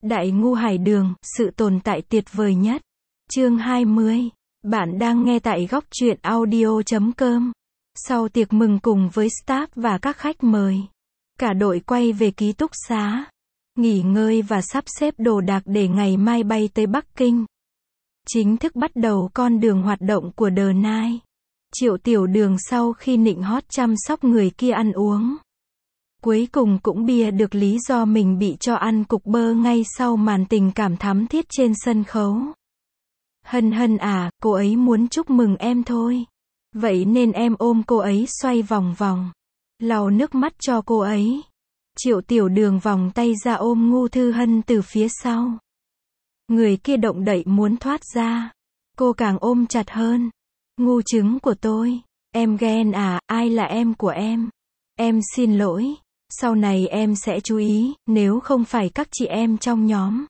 Đại ngu hải đường, sự tồn tại tuyệt vời nhất. Chương 20. Bạn đang nghe tại góc truyện audio.com. Sau tiệc mừng cùng với staff và các khách mời, cả đội quay về ký túc xá, nghỉ ngơi và sắp xếp đồ đạc để ngày mai bay tới Bắc Kinh. Chính thức bắt đầu con đường hoạt động của The Night. Triệu Tiểu Đường sau khi nịnh hót chăm sóc người kia ăn uống, cuối cùng cũng bịa được lý do mình bị cho ăn cục bơ ngay sau màn tình cảm thắm thiết trên sân khấu. Hân hân à, cô ấy muốn chúc mừng em thôi. Vậy nên em ôm cô ấy xoay vòng vòng, lau nước mắt cho cô ấy. Triệu Tiểu Đường vòng tay ra ôm Ngu Thư Hân từ phía sau. Người kia động đậy muốn thoát ra, cô càng ôm chặt hơn. Ngu trứng của tôi, em ghen à, ai là em của em? Em xin lỗi, sau này em sẽ chú ý, nếu không phải các chị em trong nhóm,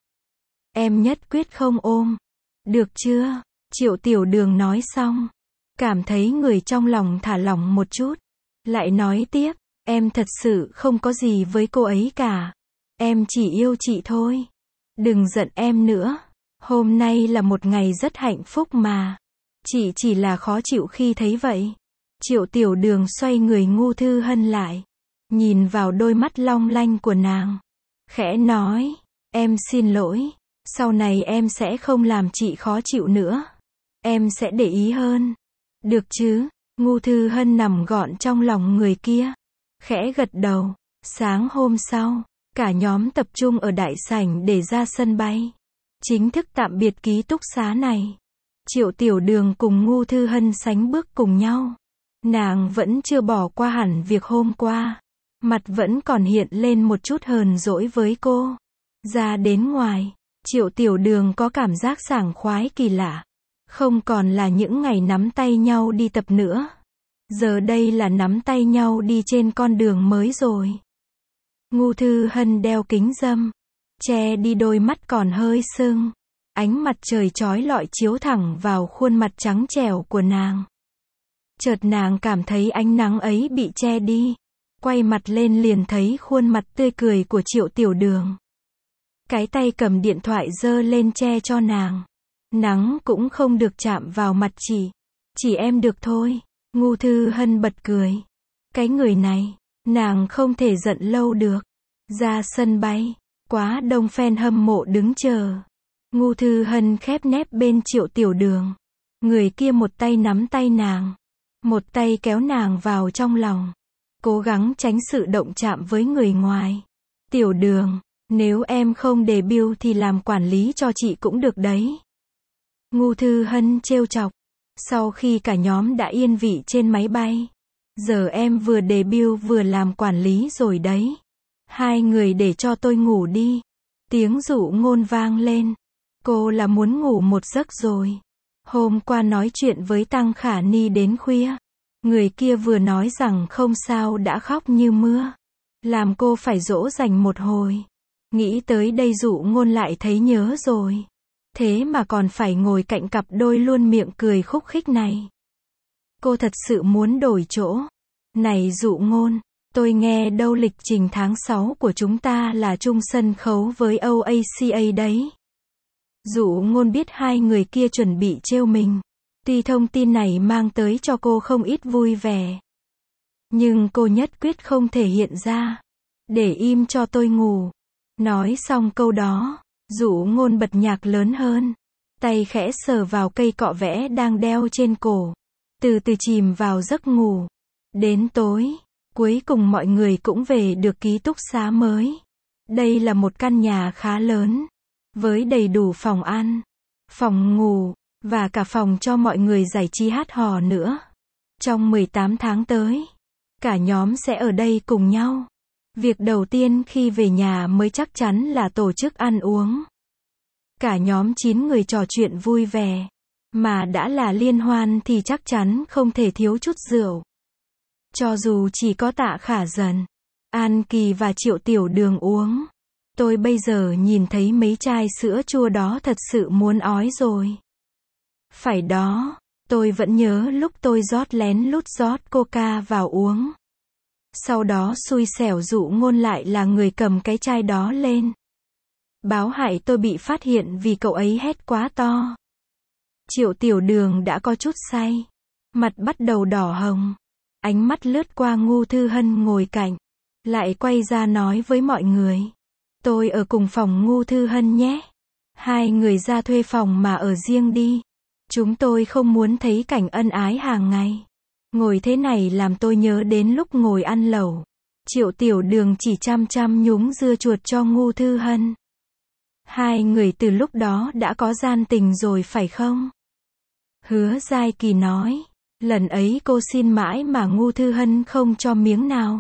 em nhất quyết không ôm. Được chưa? Triệu Tiểu Đường nói xong, cảm thấy người trong lòng thả lỏng một chút, lại nói tiếp, em thật sự không có gì với cô ấy cả. Em chỉ yêu chị thôi. Đừng giận em nữa. Hôm nay là một ngày rất hạnh phúc mà. Chị chỉ là khó chịu khi thấy vậy. Triệu Tiểu Đường xoay người Ngu Thư Hân lại, nhìn vào đôi mắt long lanh của nàng, khẽ nói, em xin lỗi, sau này em sẽ không làm chị khó chịu nữa. Em sẽ để ý hơn. Được chứ? Ngu Thư Hân nằm gọn trong lòng người kia, khẽ gật đầu. Sáng hôm sau, cả nhóm tập trung ở đại sảnh để ra sân bay, chính thức tạm biệt ký túc xá này. Triệu Tiểu Đường cùng Ngu Thư Hân sánh bước cùng nhau. Nàng vẫn chưa bỏ qua hẳn việc hôm qua, mặt vẫn còn hiện lên một chút hờn dỗi với cô. Ra đến ngoài, Triệu Tiểu Đường có cảm giác sảng khoái kỳ lạ. Không còn là những ngày nắm tay nhau đi tập nữa. Giờ đây là nắm tay nhau đi trên con đường mới rồi. Ngu Thư Hân đeo kính râm, che đi đôi mắt còn hơi sưng. Ánh mặt trời chói lọi chiếu thẳng vào khuôn mặt trắng trẻo của nàng. Chợt nàng cảm thấy ánh nắng ấy bị che đi. Quay mặt lên liền thấy khuôn mặt tươi cười của Triệu Tiểu Đường. Cái tay cầm điện thoại giơ lên che cho nàng. Nắng cũng không được chạm vào mặt chị. Chỉ em được thôi. Ngu Thư Hân bật cười. Cái người này, nàng không thể giận lâu được. Ra sân bay, quá đông fan hâm mộ đứng chờ. Ngu Thư Hân khép nép bên Triệu Tiểu Đường. Người kia một tay nắm tay nàng, một tay kéo nàng vào trong lòng, cố gắng tránh sự động chạm với người ngoài. Tiểu Đường, nếu em không debut thì làm quản lý cho chị cũng được đấy. Ngu Thư Hân trêu chọc. Sau khi cả nhóm đã yên vị trên máy bay, giờ em vừa debut vừa làm quản lý rồi đấy. Hai người để cho tôi ngủ đi. Tiếng dụ ngôn vang lên. Cô là muốn ngủ một giấc rồi. Hôm qua nói chuyện với Tăng Khả Ni đến khuya. Người kia vừa nói rằng không sao đã khóc như mưa. Làm cô phải dỗ dành một hồi. Nghĩ tới đây dụ ngôn lại thấy nhớ rồi. Thế mà còn phải ngồi cạnh cặp đôi luôn miệng cười khúc khích này. Cô thật sự muốn đổi chỗ. Này dụ ngôn, tôi nghe đâu lịch trình tháng 6 của chúng ta là chung sân khấu với OACA đấy. Dụ ngôn biết hai người kia chuẩn bị trêu mình. Tuy thông tin này mang tới cho cô không ít vui vẻ, nhưng cô nhất quyết không thể hiện ra. Để im cho tôi ngủ. Nói xong câu đó, dụ ngôn bật nhạc lớn hơn. Tay khẽ sờ vào cây cọ vẽ đang đeo trên cổ. Từ từ chìm vào giấc ngủ. Đến tối, cuối cùng mọi người cũng về được ký túc xá mới. Đây là một căn nhà khá lớn, với đầy đủ phòng ăn, phòng ngủ, và cả phòng cho mọi người giải trí hát hò nữa. Trong 18 tháng tới, cả nhóm sẽ ở đây cùng nhau. Việc đầu tiên khi về nhà mới chắc chắn là tổ chức ăn uống. Cả nhóm 9 người trò chuyện vui vẻ. Mà đã là liên hoan thì chắc chắn không thể thiếu chút rượu. Cho dù chỉ có Tạ Khả Dần, An Kỳ và Triệu Tiểu Đường uống, tôi bây giờ nhìn thấy mấy chai sữa chua đó thật sự muốn ói rồi. Phải đó, tôi vẫn nhớ lúc tôi lén lút rót coca vào uống. Sau đó xui xẻo dụ ngôn lại là người cầm cái chai đó lên. Báo hại tôi bị phát hiện vì cậu ấy hét quá to. Triệu Tiểu Đường đã có chút say. Mặt bắt đầu đỏ hồng. Ánh mắt lướt qua Ngô Thư Hân ngồi cạnh. Lại quay ra nói với mọi người. Tôi ở cùng phòng Ngô Thư Hân nhé. Hai người ra thuê phòng mà ở riêng đi. Chúng tôi không muốn thấy cảnh ân ái hàng ngày. Ngồi thế này làm tôi nhớ đến lúc ngồi ăn lẩu. Triệu Tiểu Đường chỉ chăm chăm nhúng dưa chuột cho Ngô Thư Hân. Hai người từ lúc đó đã có gian tình rồi phải không? Hứa Giai Kỳ nói. Lần ấy cô xin mãi mà Ngô Thư Hân không cho miếng nào.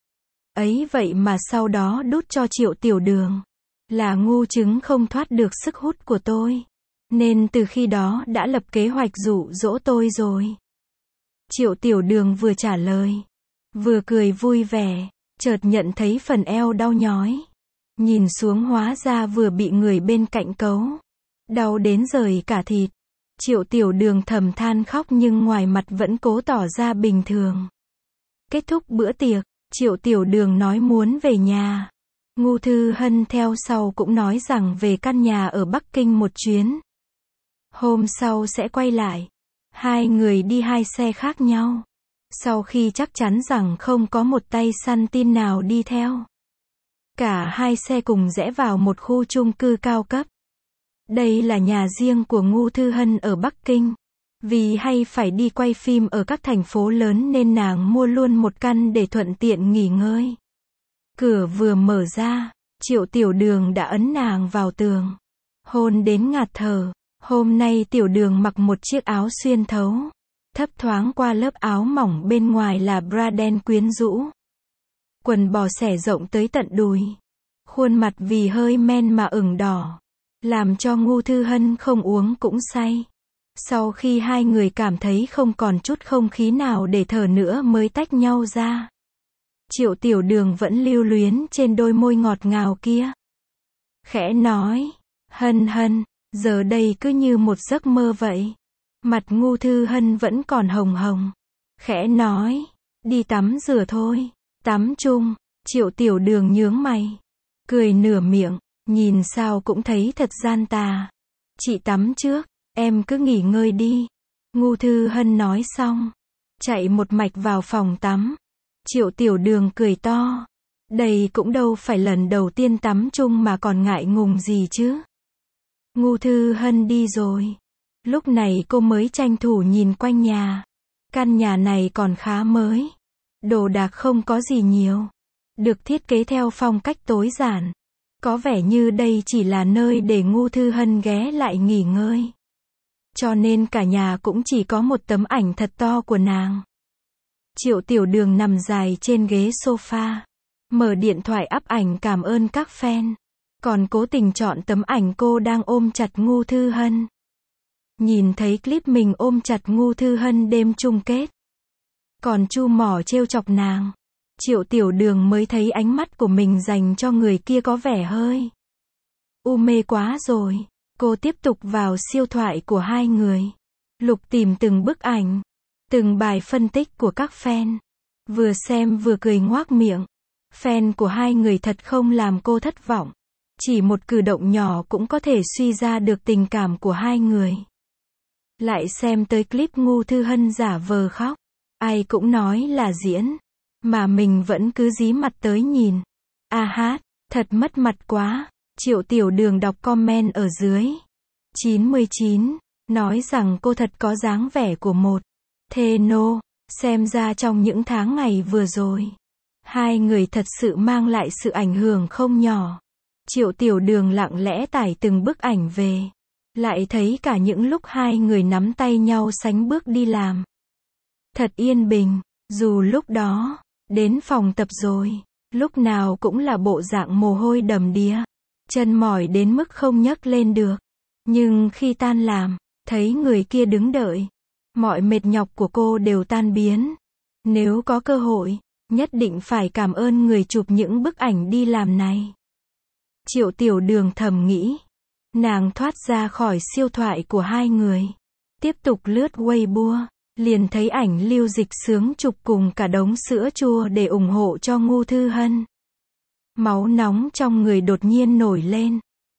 Ấy vậy mà sau đó đút cho Triệu Tiểu Đường. Là ngu trứng không thoát được sức hút của tôi. Nên từ khi đó đã lập kế hoạch dụ dỗ tôi rồi. Triệu Tiểu Đường vừa trả lời. Vừa cười vui vẻ. Chợt nhận thấy phần eo đau nhói. Nhìn xuống hóa ra vừa bị người bên cạnh cấu. Đau đến rời cả thịt. Triệu Tiểu Đường thầm than khóc nhưng ngoài mặt vẫn cố tỏ ra bình thường. Kết thúc bữa tiệc, Triệu Tiểu Đường nói muốn về nhà. Ngô Thư Hân theo sau cũng nói rằng về căn nhà ở Bắc Kinh một chuyến. Hôm sau sẽ quay lại. Hai người đi hai xe khác nhau. Sau khi chắc chắn rằng không có một tay săn tin nào đi theo. Cả hai xe cùng rẽ vào một khu chung cư cao cấp. Đây là nhà riêng của Ngô Thư Hân ở Bắc Kinh. Vì hay phải đi quay phim ở các thành phố lớn nên nàng mua luôn một căn để thuận tiện nghỉ ngơi. Cửa vừa mở ra, Triệu Tiểu Đường đã ấn nàng vào tường. Hôn đến ngạt thở. Hôm nay Tiểu Đường mặc một chiếc áo xuyên thấu. Thấp thoáng qua lớp áo mỏng bên ngoài là bra đen quyến rũ. Quần bò xẻ rộng tới tận đùi. Khuôn mặt vì hơi men mà ửng đỏ. Làm cho Ngô Thư Hân không uống cũng say. Sau khi hai người cảm thấy không còn chút không khí nào để thở nữa mới tách nhau ra. Triệu Tiểu Đường vẫn lưu luyến trên đôi môi ngọt ngào kia. Khẽ nói, Hân Hân, giờ đây cứ như một giấc mơ vậy. Mặt Ngô Thư Hân vẫn còn hồng hồng. Khẽ nói, đi tắm rửa thôi. Tắm chung. Triệu Tiểu Đường nhướng mày. Cười nửa miệng, nhìn sao cũng thấy thật gian tà. Chị tắm trước, em cứ nghỉ ngơi đi. Ngô Thư Hân nói xong. Chạy một mạch vào phòng tắm. Triệu Tiểu Đường cười to. Đây cũng đâu phải lần đầu tiên tắm chung mà còn ngại ngùng gì chứ. Ngô Thư Hân đi rồi. Lúc này cô mới tranh thủ nhìn quanh nhà. Căn nhà này còn khá mới. Đồ đạc không có gì nhiều. Được thiết kế theo phong cách tối giản. Có vẻ như đây chỉ là nơi để Ngô Thư Hân ghé lại nghỉ ngơi. Cho nên cả nhà cũng chỉ có một tấm ảnh thật to của nàng. Triệu Tiểu Đường nằm dài trên ghế sofa. Mở điện thoại up ảnh cảm ơn các fan. Còn cố tình chọn tấm ảnh cô đang ôm chặt Ngô Thư Hân. Nhìn thấy clip mình ôm chặt Ngô Thư Hân đêm chung kết. Còn chu mỏ trêu chọc nàng. Triệu Tiểu Đường mới thấy ánh mắt của mình dành cho người kia có vẻ hơi mê quá rồi. Cô tiếp tục vào siêu thoại của hai người. Lục tìm từng bức ảnh. Từng bài phân tích của các fan. Vừa xem vừa cười ngoác miệng. Fan của hai người thật không làm cô thất vọng. Chỉ một cử động nhỏ cũng có thể suy ra được tình cảm của hai người. Lại xem tới clip Ngô Thư Hân giả vờ khóc. Ai cũng nói là diễn. Mà mình vẫn cứ dí mặt tới nhìn. A hát, thật mất mặt quá. Triệu Tiểu Đường đọc comment ở dưới. 99. Nói rằng cô thật có dáng vẻ của một thê nô. Xem ra trong những tháng ngày vừa rồi. Hai người thật sự mang lại sự ảnh hưởng không nhỏ. Triệu Tiểu Đường lặng lẽ tải từng bức ảnh về. Lại thấy cả những lúc hai người nắm tay nhau sánh bước đi làm. Thật yên bình. Dù lúc đó, đến phòng tập rồi, lúc nào cũng là bộ dạng mồ hôi đầm đìa. Chân mỏi đến mức không nhấc lên được. Nhưng khi tan làm, thấy người kia đứng đợi. Mọi mệt nhọc của cô đều tan biến. Nếu có cơ hội, nhất định phải cảm ơn người chụp những bức ảnh đi làm này. Triệu Tiểu Đường thầm nghĩ. Nàng thoát ra khỏi siêu thoại của hai người. Tiếp tục lướt Weibo. Liền thấy ảnh Lưu Dịch Sướng chụp cùng cả đống sữa chua để ủng hộ cho Ngô Thư Hân. Máu nóng trong người đột nhiên nổi lên.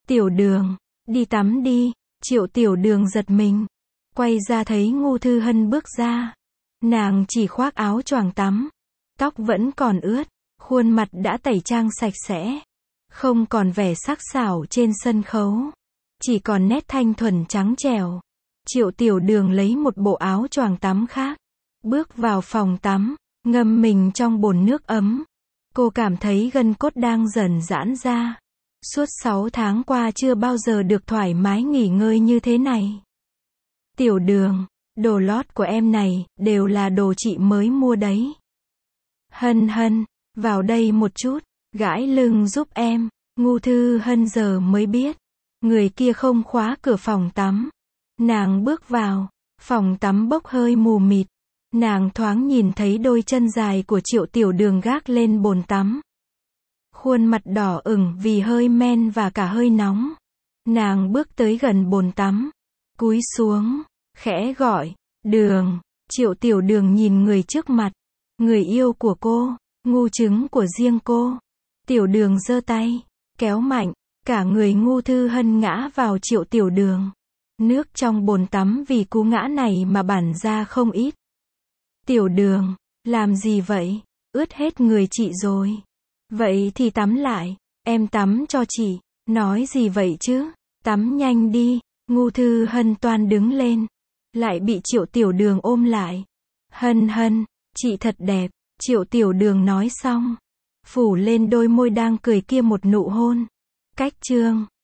Tiểu Đường, đi tắm đi. Triệu Tiểu Đường giật mình. Quay ra thấy Ngô Thư Hân bước ra. Nàng chỉ khoác áo choàng tắm. Tóc vẫn còn ướt. Khuôn mặt đã tẩy trang sạch sẽ. Không còn vẻ sắc sảo trên sân khấu. Chỉ còn nét thanh thuần trắng trẻo. Triệu Tiểu Đường lấy một bộ áo choàng tắm khác. Bước vào phòng tắm. Ngâm mình trong bồn nước ấm. Cô cảm thấy gân cốt đang dần giãn ra. Suốt 6 tháng qua chưa bao giờ được thoải mái nghỉ ngơi như thế này. Tiểu Đường, đồ lót của em này, đều là đồ chị mới mua đấy. Hân Hân, vào đây một chút, gãi lưng giúp em. Ngô Thư Hân giờ mới biết. Người kia không khóa cửa phòng tắm. Nàng bước vào. Phòng tắm bốc hơi mù mịt. Nàng thoáng nhìn thấy đôi chân dài của Triệu Tiểu Đường gác lên bồn tắm. Khuôn mặt đỏ ửng vì hơi men và cả hơi nóng. Nàng bước tới gần bồn tắm. Cúi xuống. Khẽ gọi. Đường. Triệu Tiểu Đường nhìn người trước mặt. Người yêu của cô. Ngu trứng của riêng cô. Tiểu Đường giơ tay. Kéo mạnh. Cả người Ngô Thư Hân ngã vào Triệu Tiểu Đường. Nước trong bồn tắm vì cú ngã này mà bản ra không ít. Tiểu Đường, làm gì vậy? Ướt hết người chị rồi. Vậy thì tắm lại. Em tắm cho chị. Nói gì vậy chứ? Tắm nhanh đi. Ngô Thư Hân toan đứng lên. Lại bị Triệu Tiểu Đường ôm lại. Hân Hân, chị thật đẹp. Triệu Tiểu Đường nói xong. Phủ lên đôi môi đang cười kia một nụ hôn. Cách chương.